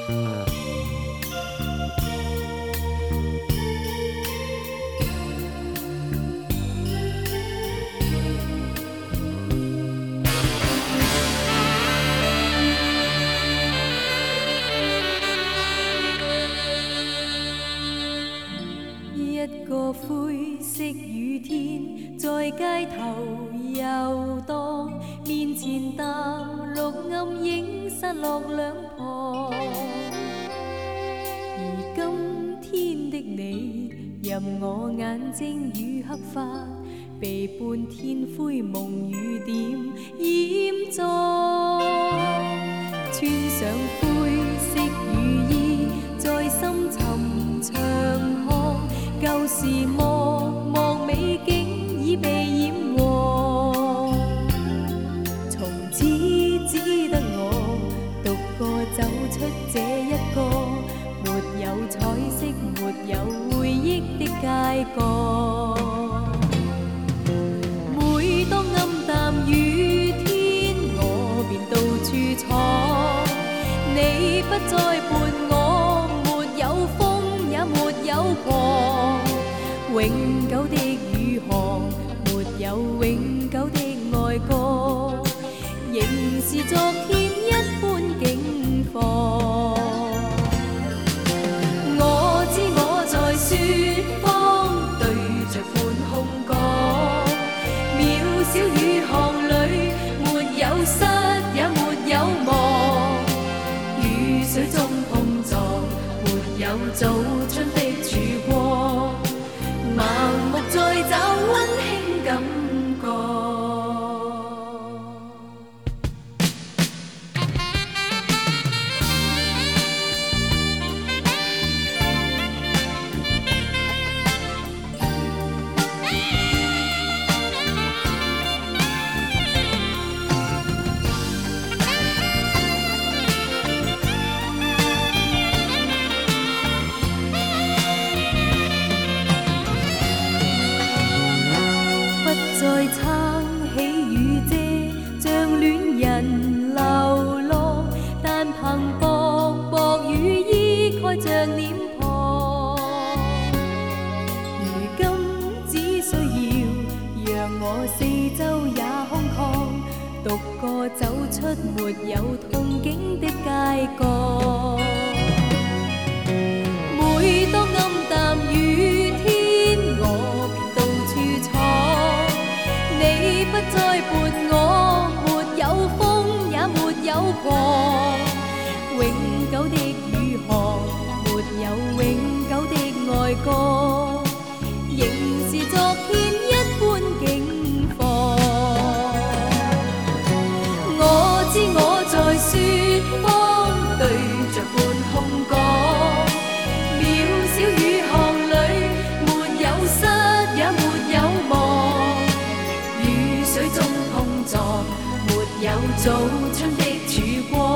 一個灰色雨天，在街頭遊蕩，面前淡綠暗影失落兩旁。而今天的你，任我眼睛與黑髮，被半天灰蒙雨點掩葬。穿上灰色雨衣，在深沉長巷。舊時默默美景已被染黃，從此只得我獨個走出這一個沒有彩色、沒有回憶的街角。每當暗淡雨天，我便到處闖，你不再伴我，沒有風也沒有狂。永久的雨航，沒有永久的愛歌，仍是昨天一般境況。我知我在雪芳對着半空講，渺小雨巷裏沒有失也沒有忘，雨水中碰撞，沒有早春的曙光。盲目再找溫馨感覺。再撐起雨遮，像戀人流浪，但憑薄薄雨衣蓋着臉龐。如今只需要讓我四周也空曠，獨個走出沒有痛景的街角。每當暗淡雨天，我便到處闖，你不再伴我，沒有風也沒有狂。永久的雨航，沒有永久的愛歌，仍是昨天一般境況。我知我在雪芳對着半空講，渺小雨巷裏沒有失也沒有忘，雨水中碰撞，沒有早春的曙光。